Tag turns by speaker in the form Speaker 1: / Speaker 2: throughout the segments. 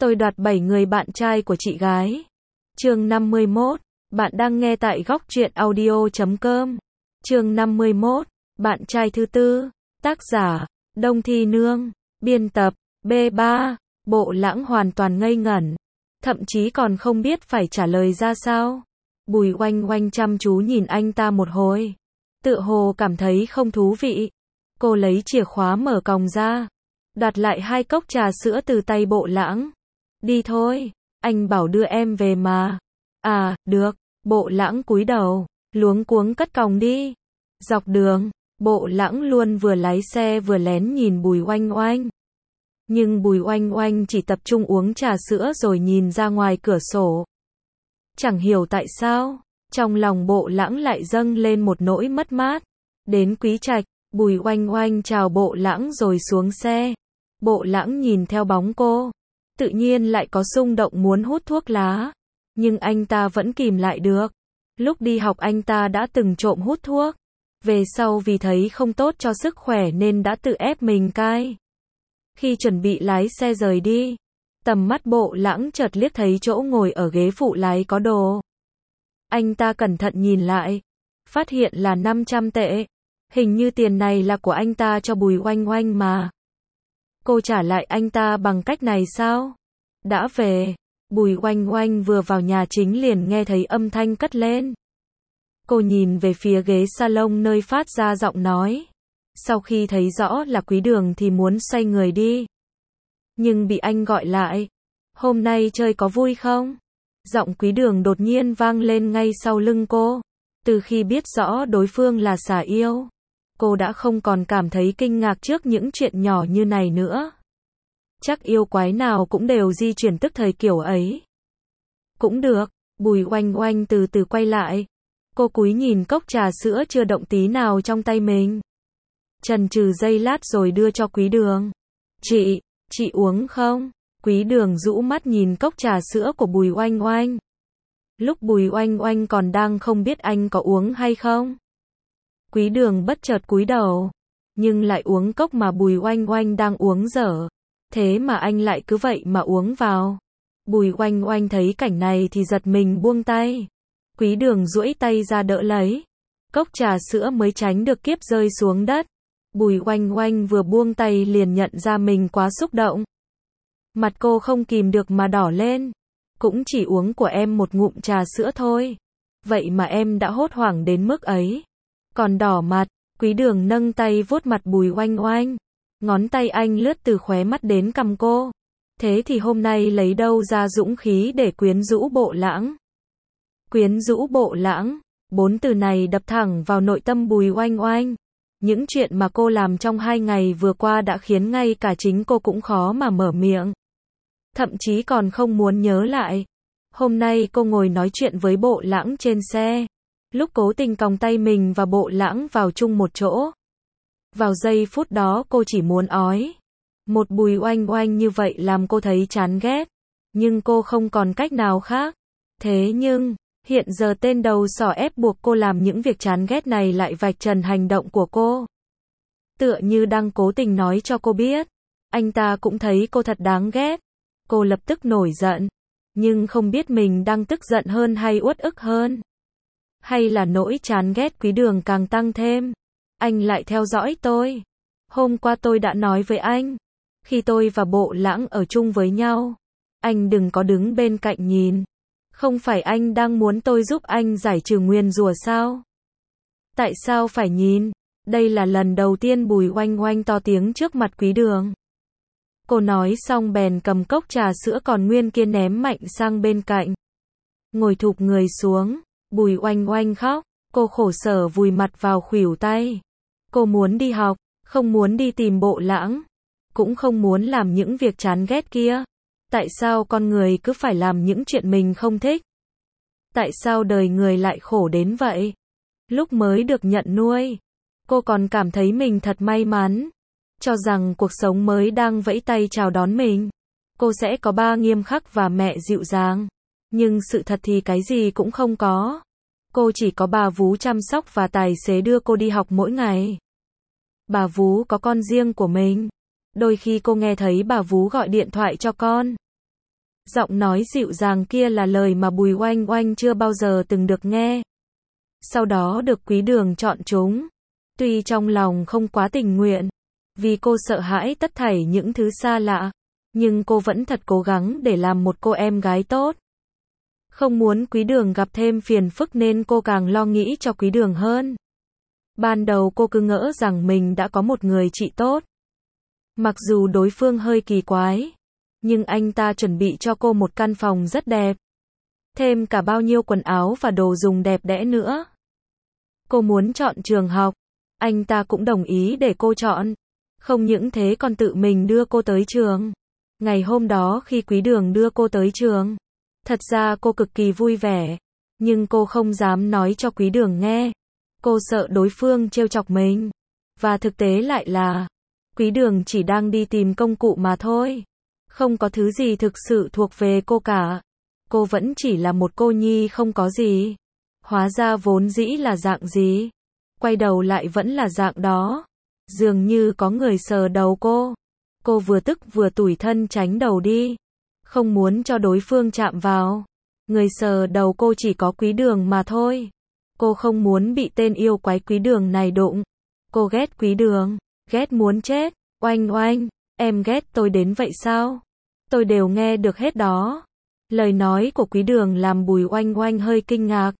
Speaker 1: Tôi đoạt 7 người bạn trai của chị gái. Chương 51. Bạn đang nghe tại góc truyện audio.com. Chương 51. Bạn trai thứ tư. Tác giả: Đông Thi Nương. Biên tập: B3. Bộ Lãng hoàn toàn ngây ngẩn, thậm chí còn không biết phải trả lời ra sao. Bùi Oanh Oanh chăm chú nhìn anh ta một hồi, tựa hồ cảm thấy không thú vị. Cô lấy chìa khóa mở còng ra, đoạt lại 2 cốc trà sữa từ tay Bộ Lãng. Đi thôi, anh bảo đưa em về mà. À, được. Bộ Lãng cúi đầu, luống cuống cất còng đi. Dọc đường, Bộ Lãng luôn vừa lái xe vừa lén nhìn Bùi Oanh Oanh. Nhưng Bùi Oanh Oanh chỉ tập trung uống trà sữa rồi nhìn ra ngoài cửa sổ. Chẳng hiểu tại sao, trong lòng Bộ Lãng lại dâng lên một nỗi mất mát. Đến Quý Trạch, Bùi Oanh Oanh chào Bộ Lãng rồi xuống xe. Bộ Lãng nhìn theo bóng cô, tự nhiên lại có xung động muốn hút thuốc lá. Nhưng anh ta vẫn kìm lại được. Lúc đi học anh ta đã từng trộm hút thuốc. Về sau vì thấy không tốt cho sức khỏe nên đã tự ép mình cai. Khi chuẩn bị lái xe rời đi, tầm mắt Bộ Lãng chợt liếc thấy chỗ ngồi ở ghế phụ lái có đồ. Anh ta cẩn thận nhìn lại, phát hiện là 500 tệ. Hình như tiền này là của anh ta cho Bùi Oanh Oanh mà. Cô trả lại anh ta bằng cách này sao? Đã về, Bùi Oanh Oanh vừa vào nhà chính liền nghe thấy âm thanh cất lên. Cô nhìn về phía ghế salon nơi phát ra giọng nói. Sau khi thấy rõ là Quý Đường thì muốn xoay người đi. Nhưng bị anh gọi lại. Hôm nay chơi có vui không? Giọng Quý Đường đột nhiên vang lên ngay sau lưng cô. Từ khi biết rõ đối phương là xà yêu, cô đã không còn cảm thấy kinh ngạc trước những chuyện nhỏ như này nữa. Chắc yêu quái nào cũng đều di chuyển tức thời kiểu ấy. Cũng được, Bùi Oanh Oanh từ từ quay lại. Cô cúi nhìn cốc trà sữa chưa động tí nào trong tay mình. Chần chừ giây lát rồi đưa cho Quý Đường. Chị uống không? Quý Đường rũ mắt nhìn cốc trà sữa của Bùi Oanh Oanh. Lúc Bùi Oanh Oanh còn đang không biết anh có uống hay không. Quý Đường bất chợt cúi đầu, nhưng lại uống cốc mà Bùi Oanh Oanh đang uống dở. Thế mà anh lại cứ vậy mà uống vào. Bùi Oanh Oanh thấy cảnh này thì giật mình buông tay. Quý Đường duỗi tay ra đỡ lấy. Cốc trà sữa mới tránh được kiếp rơi xuống đất. Bùi Oanh Oanh vừa buông tay liền nhận ra mình quá xúc động. Mặt cô không kìm được mà đỏ lên. Cũng chỉ uống của em một ngụm trà sữa thôi. Vậy mà em đã hốt hoảng đến mức ấy. Còn đỏ mặt, Quý Đường nâng tay vuốt mặt Bùi Oanh Oanh. Ngón tay anh lướt từ khóe mắt đến cằm cô. Thế thì hôm nay lấy đâu ra dũng khí để quyến rũ Bộ Lãng? Quyến rũ Bộ Lãng, 4 từ này đập thẳng vào nội tâm Bùi Oanh Oanh. Những chuyện mà cô làm trong 2 ngày vừa qua đã khiến ngay cả chính cô cũng khó mà mở miệng. Thậm chí còn không muốn nhớ lại. Hôm nay cô ngồi nói chuyện với Bộ Lãng trên xe. Lúc cố tình còng tay mình và Bộ Lãng vào chung một chỗ. Vào giây phút đó cô chỉ muốn ói. Một Bùi Oanh Oanh như vậy làm cô thấy chán ghét. Nhưng cô không còn cách nào khác. Thế nhưng, hiện giờ tên đầu sỏ ép buộc cô làm những việc chán ghét này lại vạch trần hành động của cô. Tựa như đang cố tình nói cho cô biết. Anh ta cũng thấy cô thật đáng ghét. Cô lập tức nổi giận. Nhưng không biết mình đang tức giận hơn hay uất ức hơn. Hay là nỗi chán ghét Quý Đường càng tăng thêm. Anh lại theo dõi tôi. Hôm qua tôi đã nói với anh. Khi tôi và Bộ Lãng ở chung với nhau, anh đừng có đứng bên cạnh nhìn. Không phải anh đang muốn tôi giúp anh giải trừ nguyền rủa sao? Tại sao phải nhìn? Đây là lần đầu tiên Bùi Oanh Oanh to tiếng trước mặt Quý Đường. Cô nói xong bèn cầm cốc trà sữa còn nguyên kia ném mạnh sang bên cạnh. Ngồi thụp người xuống, Bùi Oanh Oanh khóc. Cô khổ sở vùi mặt vào khuỷu tay. Cô muốn đi học, không muốn đi tìm Bộ Lãng. Cũng không muốn làm những việc chán ghét kia. Tại sao con người cứ phải làm những chuyện mình không thích? Tại sao đời người lại khổ đến vậy? Lúc mới được nhận nuôi, cô còn cảm thấy mình thật may mắn. Cho rằng cuộc sống mới đang vẫy tay chào đón mình. Cô sẽ có ba nghiêm khắc và mẹ dịu dàng. Nhưng sự thật thì cái gì cũng không có. Cô chỉ có bà vú chăm sóc và tài xế đưa cô đi học mỗi ngày. Bà vú có con riêng của mình. Đôi khi cô nghe thấy bà vú gọi điện thoại cho con. Giọng nói dịu dàng kia là lời mà Bùi Oanh Oanh chưa bao giờ từng được nghe. Sau đó được Quý Đường chọn chúng. Tuy trong lòng không quá tình nguyện, vì cô sợ hãi tất thảy những thứ xa lạ, nhưng cô vẫn thật cố gắng để làm một cô em gái tốt. Không muốn Quý Đường gặp thêm phiền phức nên cô càng lo nghĩ cho Quý Đường hơn. Ban đầu cô cứ ngỡ rằng mình đã có một người chị tốt. Mặc dù đối phương hơi kỳ quái, nhưng anh ta chuẩn bị cho cô một căn phòng rất đẹp. Thêm cả bao nhiêu quần áo và đồ dùng đẹp đẽ nữa. Cô muốn chọn trường học, anh ta cũng đồng ý để cô chọn. Không những thế còn tự mình đưa cô tới trường. Ngày hôm đó khi Quý Đường đưa cô tới trường, thật ra cô cực kỳ vui vẻ, nhưng cô không dám nói cho Quý Đường nghe. Cô sợ đối phương trêu chọc mình. Và thực tế lại là, Quý Đường chỉ đang đi tìm công cụ mà thôi. Không có thứ gì thực sự thuộc về cô cả. Cô vẫn chỉ là một cô nhi không có gì. Hóa ra vốn dĩ là dạng gì. Quay đầu lại vẫn là dạng đó. Dường như có người sờ đầu cô. Cô vừa tức vừa tủi thân tránh đầu đi. Không muốn cho đối phương chạm vào. Người sờ đầu cô chỉ có Quý Đường mà thôi. Cô không muốn bị tên yêu quái Quý Đường này đụng. Cô ghét Quý Đường. Ghét muốn chết. Oanh Oanh, em ghét tôi đến vậy sao? Tôi đều nghe được hết đó. Lời nói của Quý Đường làm Bùi Oanh Oanh hơi kinh ngạc.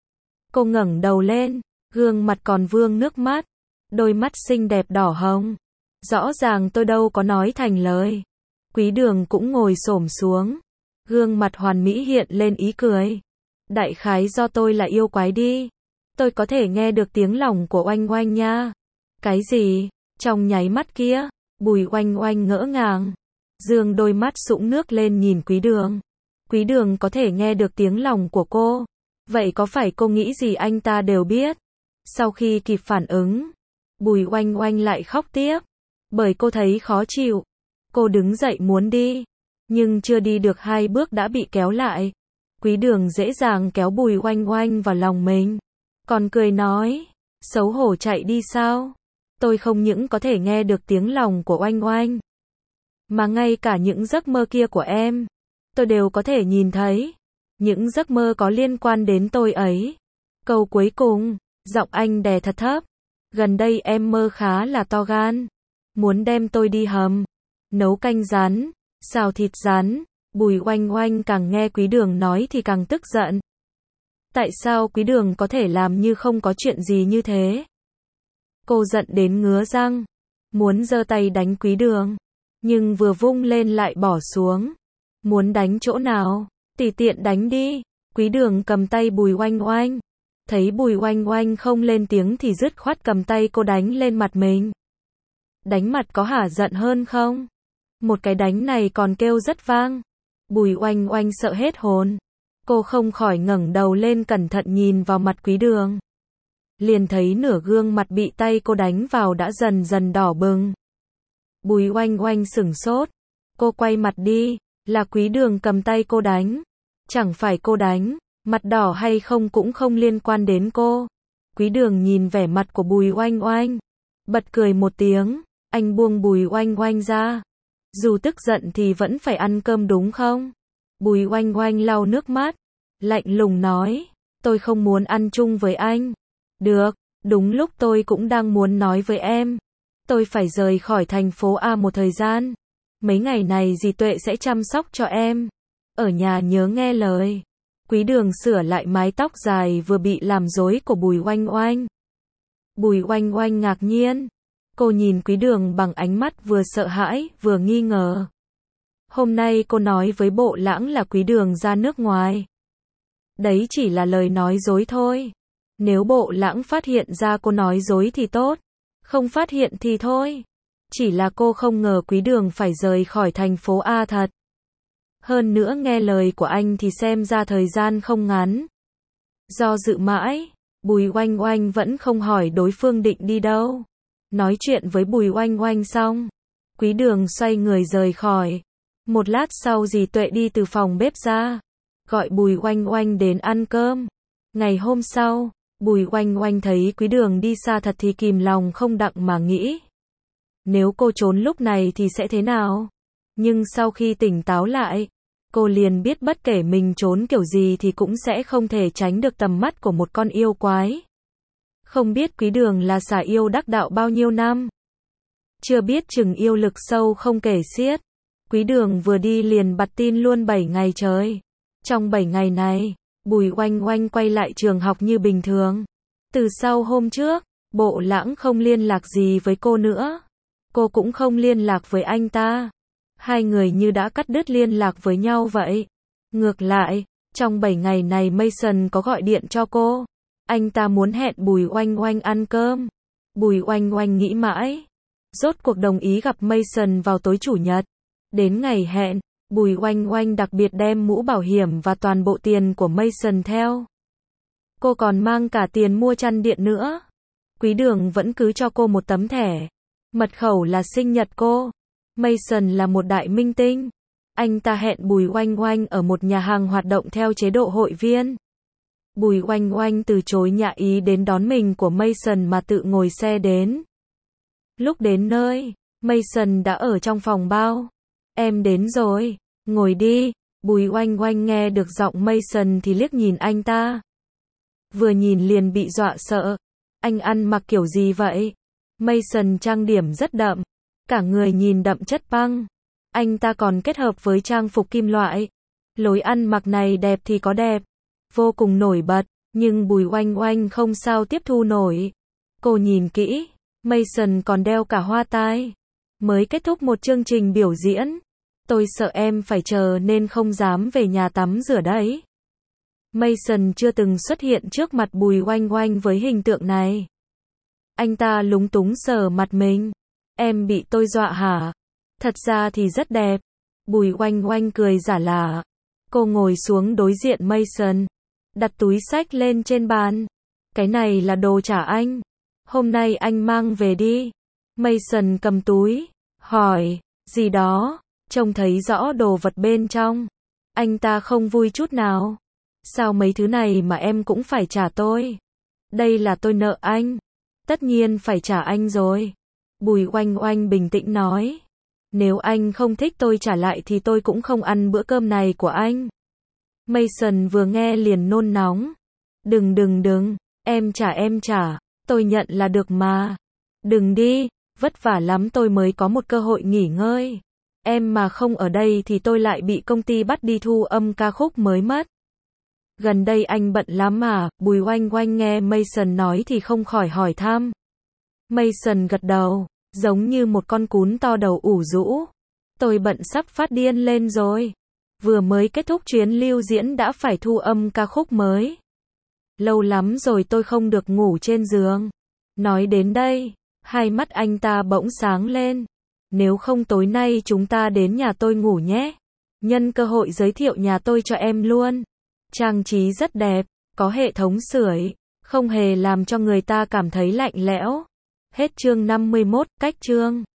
Speaker 1: Cô ngẩng đầu lên, gương mặt còn vương nước mắt. Đôi mắt xinh đẹp đỏ hồng. Rõ ràng tôi đâu có nói thành lời. Quý Đường cũng ngồi xổm xuống. Gương mặt hoàn mỹ hiện lên ý cười. Đại khái do tôi là yêu quái đi. Tôi có thể nghe được tiếng lòng của Oanh Oanh nha. Cái gì? Trong nháy mắt kia, Bùi Oanh Oanh ngỡ ngàng. Dương đôi mắt sũng nước lên nhìn Quý Đường. Quý Đường có thể nghe được tiếng lòng của cô. Vậy có phải cô nghĩ gì anh ta đều biết? Sau khi kịp phản ứng, Bùi Oanh Oanh lại khóc tiếp. Bởi cô thấy khó chịu. Cô đứng dậy muốn đi. Nhưng chưa đi được 2 bước đã bị kéo lại. Quý Đường dễ dàng kéo Bùi Oanh Oanh vào lòng mình. Còn cười nói, xấu hổ chạy đi sao? Tôi không những có thể nghe được tiếng lòng của Oanh Oanh, mà ngay cả những giấc mơ kia của em, tôi đều có thể nhìn thấy. Những giấc mơ có liên quan đến tôi ấy. Câu cuối cùng, giọng anh đè thật thấp. Gần đây em mơ khá là to gan. Muốn đem tôi đi hầm, nấu canh rán, xào thịt rán. Bùi Oanh Oanh càng nghe Quý Đường nói thì càng tức giận. Tại sao Quý Đường có thể làm như không có chuyện gì như thế? Cô giận đến ngứa răng, muốn giơ tay đánh Quý Đường, nhưng vừa vung lên lại bỏ xuống. Muốn đánh chỗ nào? Tùy tiện đánh đi. Quý Đường cầm tay Bùi Oanh Oanh. Thấy Bùi Oanh Oanh không lên tiếng thì dứt khoát cầm tay cô đánh lên mặt mình. Đánh mặt có hả giận hơn không? Một cái đánh này còn kêu rất vang. Bùi Oanh Oanh sợ hết hồn. Cô không khỏi ngẩng đầu lên cẩn thận nhìn vào mặt Quý Đường. Liền thấy nửa gương mặt bị tay cô đánh vào đã dần dần đỏ bừng. Bùi Oanh Oanh sửng sốt. Cô quay mặt đi, là Quý Đường cầm tay cô đánh. Chẳng phải cô đánh, mặt đỏ hay không cũng không liên quan đến cô. Quý Đường nhìn vẻ mặt của Bùi Oanh Oanh, bật cười một tiếng, anh buông Bùi Oanh Oanh ra. Dù tức giận thì vẫn phải ăn cơm đúng không? Bùi Oanh Oanh lau nước mắt, lạnh lùng nói, tôi không muốn ăn chung với anh. Được, đúng lúc tôi cũng đang muốn nói với em. Tôi phải rời khỏi thành phố A một thời gian. Mấy ngày này dì Tuệ sẽ chăm sóc cho em. Ở nhà nhớ nghe lời. Quý Đường sửa lại mái tóc dài vừa bị làm rối của Bùi Oanh Oanh. Bùi Oanh Oanh ngạc nhiên. Cô nhìn Quý Đường bằng ánh mắt vừa sợ hãi, vừa nghi ngờ. Hôm nay cô nói với Bộ Lãng là Quý Đường ra nước ngoài. Đấy chỉ là lời nói dối thôi. Nếu Bộ Lãng phát hiện ra cô nói dối thì tốt. Không phát hiện thì thôi. Chỉ là cô không ngờ Quý Đường phải rời khỏi thành phố A thật. Hơn nữa nghe lời của anh thì xem ra thời gian không ngắn. Do dự mãi, Bùi Oanh Oanh vẫn không hỏi đối phương định đi đâu. Nói chuyện với Bùi Oanh Oanh xong, Quý Đường xoay người rời khỏi. Một lát sau dì Tuệ đi từ phòng bếp ra, gọi Bùi Oanh Oanh đến ăn cơm. Ngày hôm sau, Bùi Oanh Oanh thấy Quý Đường đi xa thật thì kìm lòng không đặng mà nghĩ. Nếu cô trốn lúc này thì sẽ thế nào? Nhưng sau khi tỉnh táo lại, Cô liền biết bất kể mình trốn kiểu gì thì cũng sẽ không thể tránh được tầm mắt của một con yêu quái. Không biết Quý Đường là xà yêu đắc đạo bao nhiêu năm. Chưa biết chừng yêu lực sâu không kể xiết. Quý Đường vừa đi liền bặt tin luôn 7 ngày trời. Trong 7 ngày này, Bùi Oanh Oanh quay lại trường học như bình thường. Từ sau hôm trước, Bộ Lãng không liên lạc gì với cô nữa. Cô cũng không liên lạc với anh ta. Hai người như đã cắt đứt liên lạc với nhau vậy. Ngược lại, trong 7 ngày này Mason có gọi điện cho cô. Anh ta muốn hẹn Bùi Oanh Oanh ăn cơm. Bùi Oanh Oanh nghĩ mãi. Rốt cuộc đồng ý gặp Mason vào tối chủ nhật. Đến ngày hẹn, Bùi Oanh Oanh đặc biệt đem mũ bảo hiểm và toàn bộ tiền của Mason theo. Cô còn mang cả tiền mua chăn điện nữa. Quý Đường vẫn cứ cho cô một tấm thẻ. Mật khẩu là sinh nhật cô. Mason là một đại minh tinh. Anh ta hẹn Bùi Oanh Oanh ở một nhà hàng hoạt động theo chế độ hội viên. Bùi Oanh Oanh từ chối nhã ý đến đón mình của Mason mà tự ngồi xe đến. Lúc đến nơi, Mason đã ở trong phòng bao. Em đến rồi, ngồi đi. Bùi Oanh Oanh nghe được giọng Mason thì liếc nhìn anh ta. Vừa nhìn liền bị dọa sợ. Anh ăn mặc kiểu gì vậy? Mason trang điểm rất đậm. Cả người nhìn đậm chất băng. Anh ta còn kết hợp với trang phục kim loại. Lối ăn mặc này đẹp thì có đẹp. Vô cùng nổi bật. Nhưng Bùi Oanh Oanh không sao tiếp thu nổi. Cô nhìn kỹ. Mason còn đeo cả hoa tai. Mới kết thúc một chương trình biểu diễn. Tôi sợ em phải chờ nên không dám về nhà tắm rửa đấy. Mason chưa từng xuất hiện trước mặt Bùi Oanh Oanh với hình tượng này. Anh ta lúng túng sờ mặt mình. Em bị tôi dọa hả? Thật ra thì rất đẹp. Bùi Oanh Oanh cười giả lả. Cô ngồi xuống đối diện Mason. Đặt túi xách lên trên bàn. Cái này là đồ trả anh. Hôm nay anh mang về đi. Mason cầm túi. Hỏi. Gì đó? Trông thấy rõ đồ vật bên trong. Anh ta không vui chút nào. Sao mấy thứ này mà em cũng phải trả tôi? Đây là tôi nợ anh. Tất nhiên phải trả anh rồi. Bùi Oanh Oanh bình tĩnh nói. Nếu anh không thích tôi trả lại thì tôi cũng không ăn bữa cơm này của anh. Mason vừa nghe liền nôn nóng. Đừng, em trả, tôi nhận là được mà. Đừng đi, vất vả lắm tôi mới có một cơ hội nghỉ ngơi. Em mà không ở đây thì tôi lại bị công ty bắt đi thu âm ca khúc mới mất. Gần đây anh bận lắm à? Bùi Oanh Oanh nghe Mason nói thì không khỏi hỏi thăm. Mason gật đầu, giống như một con cún to đầu ủ rũ. Tôi bận sắp phát điên lên rồi. Vừa mới kết thúc chuyến lưu diễn đã phải thu âm ca khúc mới. Lâu lắm rồi tôi không được ngủ trên giường. Nói đến đây, hai mắt anh ta bỗng sáng lên. Nếu không tối nay chúng ta đến nhà tôi ngủ nhé. Nhân cơ hội giới thiệu nhà tôi cho em luôn. Trang trí rất đẹp, có hệ thống sưởi, không hề làm cho người ta cảm thấy lạnh lẽo. Hết chương 51, cách chương